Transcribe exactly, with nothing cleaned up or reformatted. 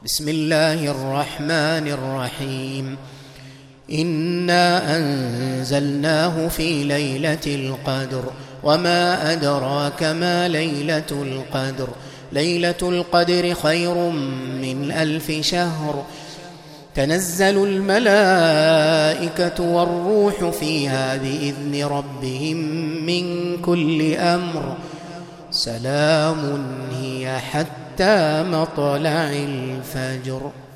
بسم الله الرحمن الرحيم. إنا أنزلناه في ليلة القدر وما أدراك ما ليلة القدر ليلة القدر خير من ألف شهر تنزل الملائكة والروح فيها بإذن ربهم من كل أمر سلام هي حتى مطلع الفجر.